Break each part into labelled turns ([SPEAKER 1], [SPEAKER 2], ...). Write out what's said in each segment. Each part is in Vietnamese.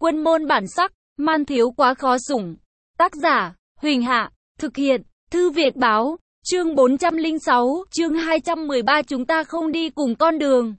[SPEAKER 1] Quân môn bản sắc, man thiếu quá khó sủng. Tác giả, Huỳnh Hạ, thực hiện, Thư Việt Báo, chương 406, chương 213 chúng ta không đi cùng con đường.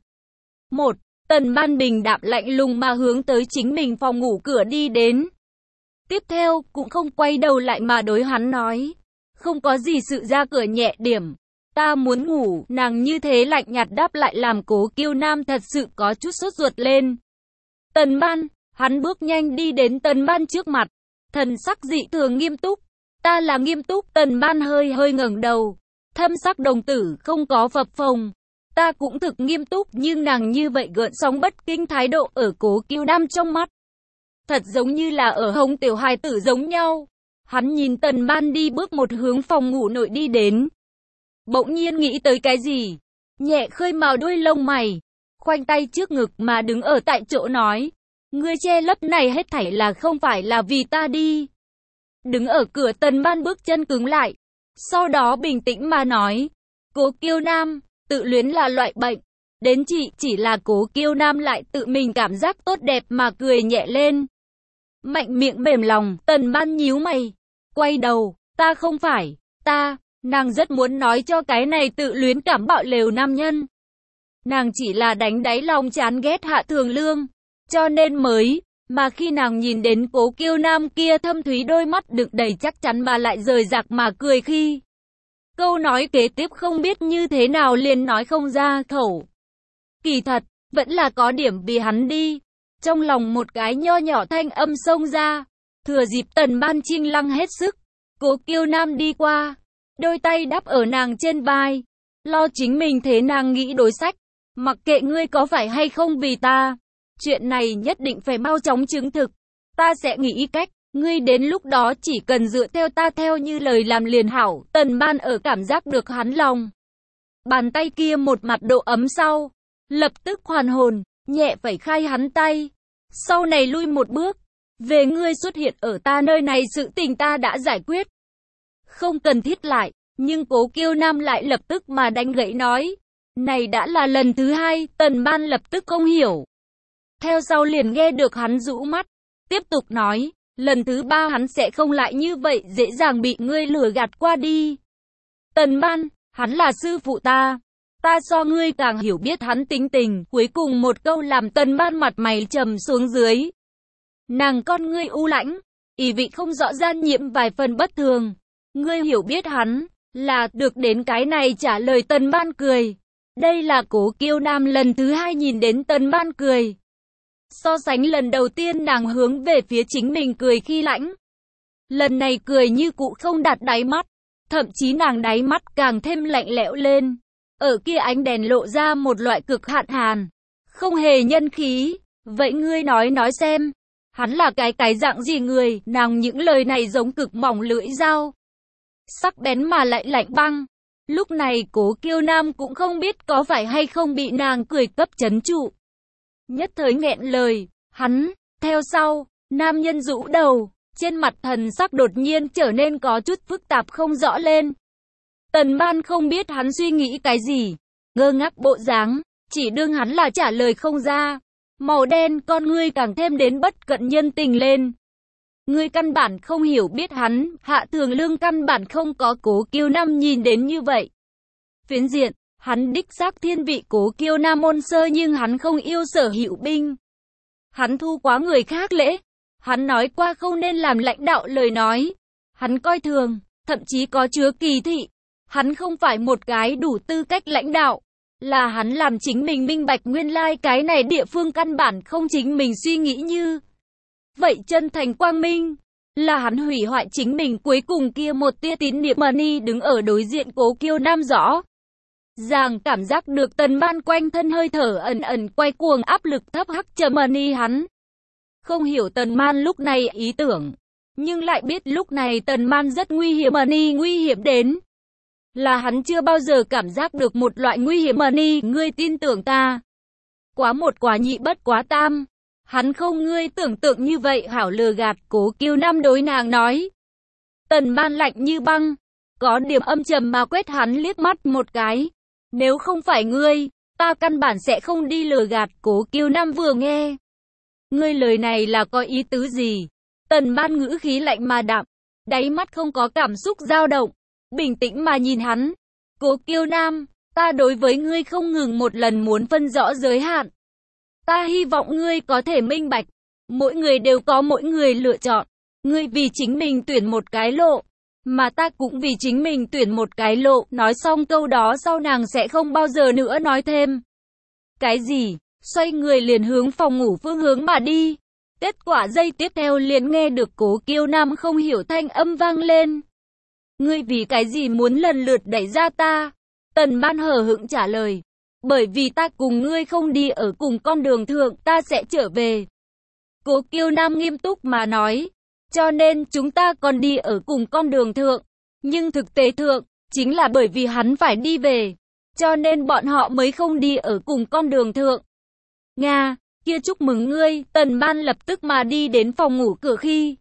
[SPEAKER 1] 1. Tần Ban bình đạm lạnh lùng mà hướng tới chính mình phòng ngủ cửa đi đến. Tiếp theo, cũng không quay đầu lại mà đối hắn nói. Không có gì sự ra cửa nhẹ điểm. Ta muốn ngủ, nàng như thế lạnh nhạt đáp lại làm Cố Kiêu Nam thật sự có chút sốt ruột lên. Tần Ban, hắn bước nhanh đi đến Tần Ban trước mặt. Thần sắc dị thường nghiêm túc. Ta là nghiêm túc, Tần Ban hơi ngẩng đầu. Thâm sắc đồng tử không có phập phồng. Ta cũng thực nghiêm túc, nhưng nàng như vậy gợn sóng bất kinh thái độ ở Cố Kiêu Nam trong mắt. Thật giống như là ở hống tiểu hài tử giống nhau. Hắn nhìn Tần Ban đi bước một hướng phòng ngủ nội đi đến. Bỗng nhiên nghĩ tới cái gì, nhẹ khơi màu đuôi lông mày, khoanh tay trước ngực mà đứng ở tại chỗ nói, ngươi che lấp này hết thảy là không phải là vì ta đi. Đứng ở cửa Tần Ban bước chân cứng lại, sau đó bình tĩnh mà nói, Cố Kiêu Nam, tự luyến là loại bệnh, đến chị chỉ là Cố Kiêu Nam lại tự mình cảm giác tốt đẹp mà cười nhẹ lên. Mạnh miệng mềm lòng, Tần Ban nhíu mày, quay đầu, ta không phải, nàng rất muốn nói cho cái này tự luyến cảm bạo lều nam nhân. Nàng chỉ là đánh đáy lòng chán ghét Hạ Thường Lương, cho nên mới, mà khi nàng nhìn đến Cố Kiêu Nam kia thâm thúy đôi mắt đựng đầy chắc chắn mà lại rời rạc mà cười khi. Câu nói kế tiếp không biết như thế nào liền nói không ra khẩu. Kỳ thật, vẫn là có điểm vì hắn đi. Trong lòng một cái nho nhỏ thanh âm xông ra, thừa dịp Tần Ban chinh lăng hết sức, Cố Kiêu Nam đi qua, đôi tay đắp ở nàng trên vai, lo chính mình thế nàng nghĩ đối sách, mặc kệ ngươi có phải hay không vì ta, chuyện này nhất định phải mau chóng chứng thực, ta sẽ nghĩ cách, ngươi đến lúc đó chỉ cần dựa theo ta theo như lời làm liền hảo. Tần Ban ở cảm giác được hắn lòng bàn tay kia một mặt độ ấm sau, lập tức hoàn hồn, nhẹ phẩy khai hắn tay, sau này lui một bước, về ngươi xuất hiện ở ta nơi này sự tình ta đã giải quyết. Không cần thiết lại, nhưng Cố Kiêu Nam lại lập tức mà đánh gãy nói. Này đã là lần thứ hai, Tần Ban lập tức không hiểu. Theo sau liền nghe được hắn rũ mắt, tiếp tục nói, lần thứ ba hắn sẽ không lại như vậy dễ dàng bị ngươi lừa gạt qua đi. Tần Ban, hắn là sư phụ ta so ngươi càng hiểu biết hắn tính tình, cuối cùng một câu làm Tần Ban mặt mày trầm xuống dưới. Nàng con ngươi u lãnh, ý vị không rõ gian nhiễm vài phần bất thường. Ngươi hiểu biết hắn, là được đến cái này trả lời. Tần Ban cười. Đây là Cố Kiêu Nam lần thứ hai nhìn đến Tần Ban cười. So sánh lần đầu tiên nàng hướng về phía chính mình cười khi lãnh. Lần này cười như cụ không đặt đáy mắt, thậm chí nàng đáy mắt càng thêm lạnh lẽo lên. Ở kia ánh đèn lộ ra một loại cực hạn hàn, không hề nhân khí. Vậy ngươi nói xem, hắn là cái dạng gì người? Nàng những lời này giống cực mỏng lưỡi dao, sắc bén mà lại lạnh băng. Lúc này Cố Kiêu Nam cũng không biết có phải hay không bị nàng cười cấp chấn trụ. Nhất thời nghẹn lời, hắn, theo sau, nam nhân rũ đầu, trên mặt thần sắc đột nhiên trở nên có chút phức tạp không rõ lên. Tần Ban không biết hắn suy nghĩ cái gì, ngơ ngác bộ dáng, chỉ đương hắn là trả lời không ra. Màu đen con ngươi càng thêm đến bất cận nhân tình lên. Ngươi căn bản không hiểu biết hắn, Hạ Thường Lương căn bản không có Cố Kiêu Nam nhìn đến như vậy. Phiến diện, hắn đích xác thiên vị Cố Kiêu Nam môn sơ nhưng hắn không yêu Sở Hữu Binh. Hắn thu quá người khác lễ, hắn nói qua không nên làm lãnh đạo lời nói. Hắn coi thường, thậm chí có chứa kỳ thị. Hắn không phải một cái đủ tư cách lãnh đạo. Là hắn làm chính mình minh bạch nguyên lai cái này địa phương căn bản không chính mình suy nghĩ như vậy chân thành quang minh, là hắn hủy hoại chính mình. Cuối cùng kia một tia tín niệm Money đứng ở đối diện Cố Kiêu Nam rõ ràng cảm giác được Tần Ban quanh thân hơi thở ẩn ẩn quay cuồng áp lực thấp hắc trầm Money. Hắn không hiểu Tần Man lúc này ý tưởng, nhưng lại biết lúc này Tần Man rất nguy hiểm. Money nguy hiểm đến là hắn chưa bao giờ cảm giác được một loại nguy hiểm. Money, ngươi tin tưởng ta. Quá một quá nhị bất quá tam. Hắn không ngươi tưởng tượng như vậy hảo lừa gạt. Cố Kiêu Nam đối nàng nói. Tần Ban lạnh như băng, có điểm âm trầm mà quét hắn liếc mắt một cái. Nếu không phải ngươi, ta căn bản sẽ không đi lừa gạt. Cố Kiêu Nam vừa nghe Ngươi lời này là có ý tứ gì? Tần Ban ngữ khí lạnh mà đạm, đáy mắt không có cảm xúc dao động, bình tĩnh mà nhìn hắn. Cố Kiêu Nam, ta đối với ngươi không ngừng một lần muốn phân rõ giới hạn. Ta hy vọng ngươi có thể minh bạch, mỗi người đều có mỗi người lựa chọn. Ngươi vì chính mình tuyển một cái lộ, mà ta cũng vì chính mình tuyển một cái lộ. Nói xong câu đó sau nàng sẽ không bao giờ nữa nói thêm. Cái gì? Xoay người liền hướng phòng ngủ phương hướng mà đi. Kết quả giây tiếp theo liền nghe được Cố Kiêu Nam không hiểu thanh âm vang lên. Ngươi vì cái gì muốn lần lượt đẩy ra ta? Tần Ban hờ hững trả lời. Bởi vì ta cùng ngươi không đi ở cùng con đường thượng, ta sẽ trở về. Cố Kiêu Nam nghiêm túc mà nói. Cho nên chúng ta còn đi ở cùng con đường thượng. Nhưng thực tế thượng, chính là bởi vì hắn phải đi về. Cho nên bọn họ mới không đi ở cùng con đường thượng. Nga, kia chúc mừng ngươi, Tần Ban lập tức mà đi đến phòng ngủ cửa khi.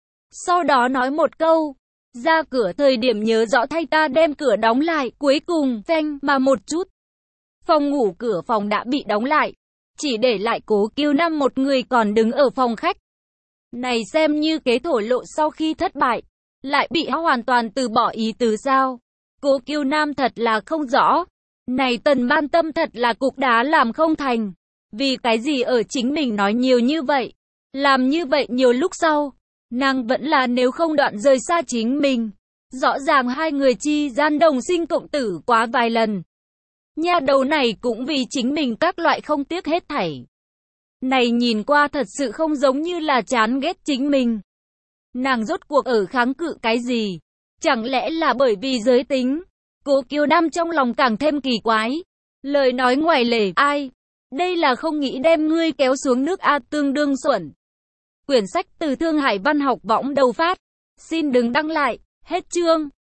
[SPEAKER 1] Sau đó nói một câu. Ra cửa thời điểm nhớ rõ thay ta đem cửa đóng lại, cuối cùng, phanh mà một chút. Phòng ngủ cửa phòng đã bị đóng lại. Chỉ để lại Cố Kiêu Nam một người còn đứng ở phòng khách. Này xem như kế thổ lộ sau khi thất bại. Lại bị hoàn toàn từ bỏ ý tứ sao. Cố Kiêu Nam thật là không rõ. Này Tần Ban tâm thật là cục đá làm không thành. Vì cái gì ở chính mình nói nhiều như vậy. Làm như vậy nhiều lúc sau. Nàng vẫn là nếu không đoạn rời xa chính mình. Rõ ràng hai người chi gian đồng sinh cộng tử quá vài lần. Nhà đầu này cũng vì chính mình các loại không tiếc hết thảy. Này nhìn qua thật sự không giống như là chán ghét chính mình. Nàng rốt cuộc ở kháng cự cái gì? Chẳng lẽ là bởi vì giới tính? Cố Kiêu Nam trong lòng càng thêm kỳ quái. Lời nói ngoài lề, ai? Đây là không nghĩ đem ngươi kéo xuống nước A tương đương xuẩn. Quyển sách từ Thương Hải Văn học võng đầu phát. Xin đừng đăng lại. Hết chương.